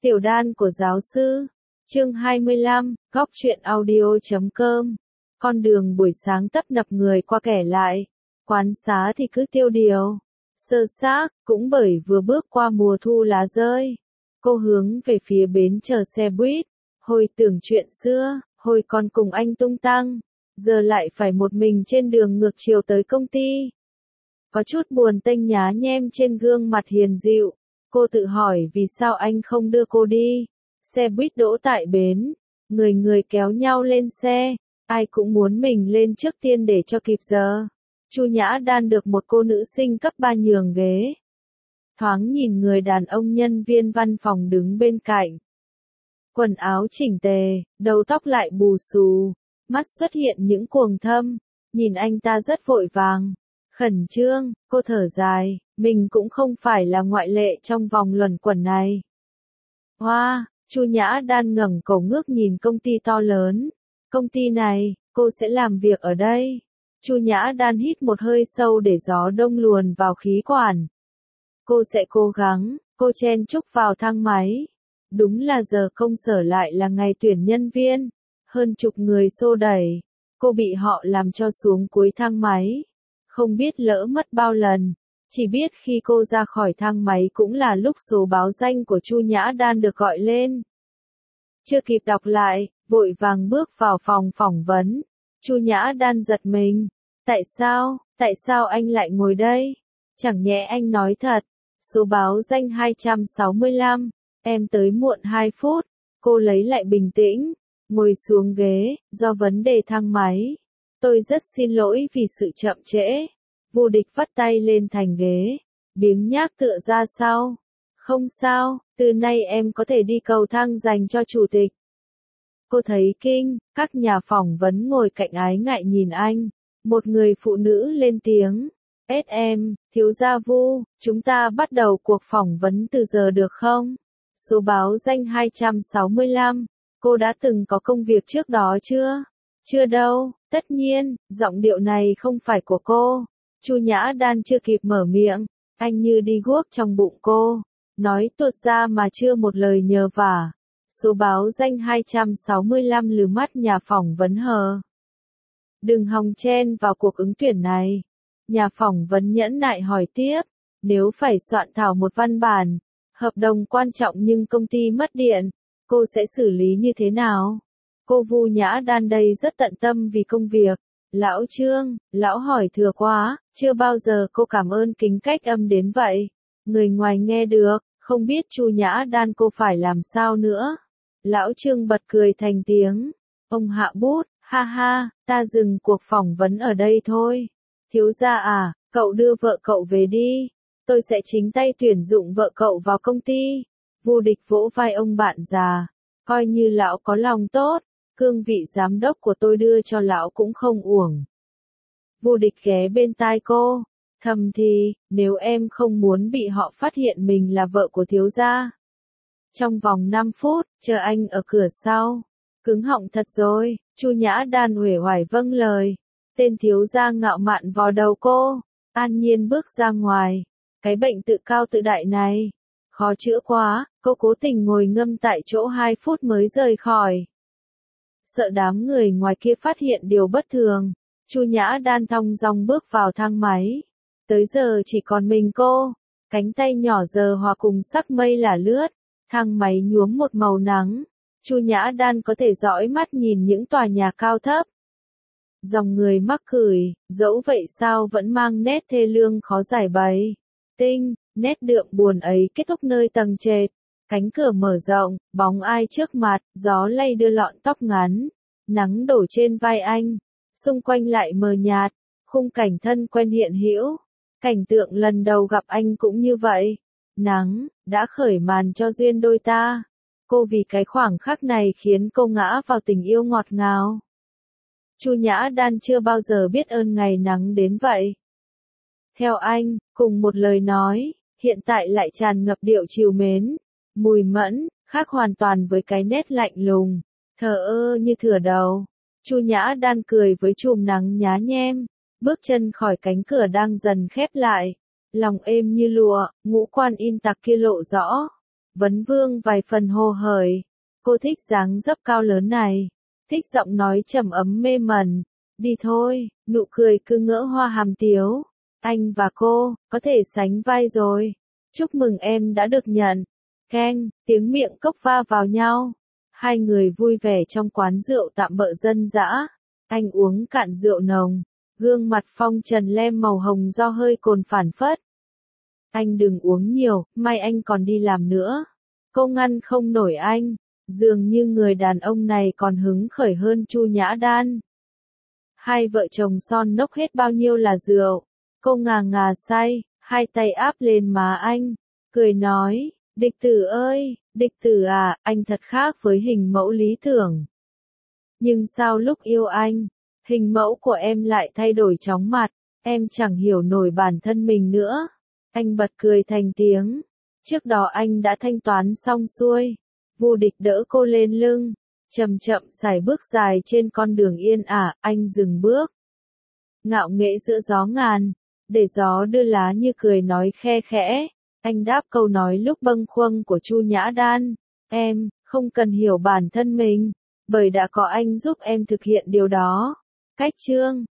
Tiểu đan của giáo sư. Chương 25, góc truyện audio.com. Con đường buổi sáng tấp nập người qua kẻ lại. Quán xá thì cứ tiêu điều. Sơ xác, cũng bởi vừa bước qua mùa thu lá rơi. Cô hướng về phía bến chờ xe buýt. Hồi tưởng chuyện xưa, hồi còn cùng anh tung tăng. Giờ lại phải một mình trên đường ngược chiều tới công ty. Có chút buồn tênh nhá nhem trên gương mặt hiền dịu. Cô tự hỏi vì sao anh không đưa cô đi. Xe buýt đỗ tại bến. Người người kéo nhau lên xe. Ai cũng muốn mình lên trước tiên để cho kịp giờ. Chu Nhã Đan được một cô nữ sinh cấp 3 nhường ghế. Thoáng nhìn người đàn ông nhân viên văn phòng đứng bên cạnh. Quần áo chỉnh tề, đầu tóc lại bù xù. Mắt xuất hiện những cuồng thâm. Nhìn anh ta rất vội vàng. Khẩn trương, cô thở dài, mình cũng không phải là ngoại lệ trong vòng luẩn quẩn này. Hoa, Chu Nhã Đan ngẩng cổ ngước nhìn công ty to lớn. Công ty này, cô sẽ làm việc ở đây. Chu Nhã Đan hít một hơi sâu để gió đông luồn vào khí quản. Cô sẽ cố gắng, cô chen chúc vào thang máy. Đúng là giờ công sở lại là ngày tuyển nhân viên. Hơn chục người xô đẩy. Cô bị họ làm cho xuống cuối thang máy. Không biết lỡ mất bao lần, chỉ biết khi cô ra khỏi thang máy cũng là lúc số báo danh của Chu Nhã Đan được gọi lên. Chưa kịp đọc lại, vội vàng bước vào phòng phỏng vấn. Chu Nhã Đan giật mình. Tại sao anh lại ngồi đây? Chẳng nhẽ anh nói thật. Số báo danh 265, em tới muộn 2 phút. Cô lấy lại bình tĩnh, ngồi xuống ghế, do vấn đề thang máy. Tôi rất xin lỗi vì sự chậm trễ. Vô Địch vắt tay lên thành ghế, biếng nhác tựa ra sau. Không sao, từ nay em có thể đi cầu thang dành cho chủ tịch. Cô thấy kinh, các nhà phỏng vấn ngồi cạnh ái ngại nhìn anh. Một người phụ nữ lên tiếng. SM, thiếu gia Vu, chúng ta bắt đầu cuộc phỏng vấn từ giờ được không? Số báo danh 265, cô đã từng có công việc trước đó chưa? Chưa đâu, tất nhiên, giọng điệu này không phải của cô. Chu Nhã Đan chưa kịp mở miệng, anh như đi guốc trong bụng cô. Nói tuột ra mà chưa một lời nhờ vả. Số báo danh 265 lừ mắt nhà phỏng vấn hờ. Đừng hòng chen vào cuộc ứng tuyển này. Nhà phỏng vấn nhẫn nại hỏi tiếp. Nếu phải soạn thảo một văn bản, hợp đồng quan trọng nhưng công ty mất điện, cô sẽ xử lý như thế nào? Cô Vu Nhã Đan đây rất tận tâm vì công việc. Lão Trương, lão hỏi thừa quá, chưa bao giờ cô cảm ơn kính cách âm đến vậy. Người ngoài nghe được, không biết Chu Nhã Đan cô phải làm sao nữa. Lão Trương bật cười thành tiếng. Ông hạ bút, ha ha, ta dừng cuộc phỏng vấn ở đây thôi. Thiếu gia à, cậu đưa vợ cậu về đi. Tôi sẽ chính tay tuyển dụng vợ cậu vào công ty. Vô Địch vỗ vai ông bạn già. Coi như lão có lòng tốt. Cương vị giám đốc của tôi đưa cho lão cũng không uổng. Vô Địch ghé bên tai cô. Thầm thì, nếu em không muốn bị họ phát hiện mình là vợ của thiếu gia. Trong vòng 5 phút, chờ anh ở cửa sau. Cứng họng thật rồi, Chu Nhã Đan uể oải vâng lời. Tên thiếu gia ngạo mạn vò đầu cô. An nhiên bước ra ngoài. Cái bệnh tự cao tự đại này. Khó chữa quá, cô cố tình ngồi ngâm tại chỗ 2 phút mới rời khỏi. Sợ đám người ngoài kia phát hiện điều bất thường. Chu Nhã Đan thong dong bước vào thang máy. Tới giờ chỉ còn mình cô. Cánh tay nhỏ giờ hòa cùng sắc mây là lướt. Thang máy nhuốm một màu nắng. Chu Nhã Đan có thể dõi mắt nhìn những tòa nhà cao thấp. Dòng người mắc cười, dẫu vậy sao vẫn mang nét thê lương khó giải bày. Nét đượm buồn ấy kết thúc nơi tầng trệt. Cánh cửa mở rộng, bóng ai trước mặt, gió lay đưa lọn tóc ngắn. Nắng đổ trên vai anh. Xung quanh lại mờ nhạt. Khung cảnh thân quen hiện hữu. Cảnh tượng lần đầu gặp anh cũng như vậy. Nắng, đã khởi màn cho duyên đôi ta. Cô vì cái khoảng khắc này khiến cô ngã vào tình yêu ngọt ngào. Chu Nhã Đan chưa bao giờ biết ơn ngày nắng đến vậy. Theo anh, cùng một lời nói, hiện tại lại tràn ngập điệu trìu mến. Mùi mẫn, khác hoàn toàn với cái nét lạnh lùng, thờ ơ như thửa đầu. Chu Nhã Đan cười với chùm nắng nhá nhem, bước chân khỏi cánh cửa đang dần khép lại. Lòng êm như lụa, ngũ quan in tạc kia lộ rõ. Vấn Vương vài phần hồ hởi. Cô thích dáng dấp cao lớn này. Thích giọng nói trầm ấm mê mẩn. Đi thôi, nụ cười cứ ngỡ hoa hàm tiếu. Anh và cô, có thể sánh vai rồi. Chúc mừng em đã được nhận. Keng, tiếng miệng cốc va vào nhau. Hai người vui vẻ trong quán rượu tạm bợ dân dã. Anh uống cạn rượu nồng. Gương mặt phong trần lem màu hồng do hơi cồn phảng phất. Anh đừng uống nhiều, mai anh còn đi làm nữa. Cô ngăn không nổi anh. Dường như người đàn ông này còn hứng khởi hơn Chu Nhã Đan. Hai vợ chồng son nốc hết bao nhiêu là rượu. Cô ngà ngà say, hai tay áp lên má anh. Cười nói, địch tử ơi, địch tử à, anh thật khác với hình mẫu lý tưởng. Nhưng sao lúc yêu anh, hình mẫu của em lại thay đổi chóng mặt, em chẳng hiểu nổi bản thân mình nữa. Anh bật cười thành tiếng. Trước đó anh đã thanh toán xong xuôi. Vô Địch đỡ cô lên lưng. Chậm chậm sải bước dài trên con đường yên ả, anh dừng bước. Ngạo nghễ giữa gió ngàn, để gió đưa lá như cười nói khe khẽ. Anh đáp câu nói lúc bâng khuâng của Chu Nhã Đan. Em, không cần hiểu bản thân mình, bởi đã có anh giúp em thực hiện điều đó. Cách chương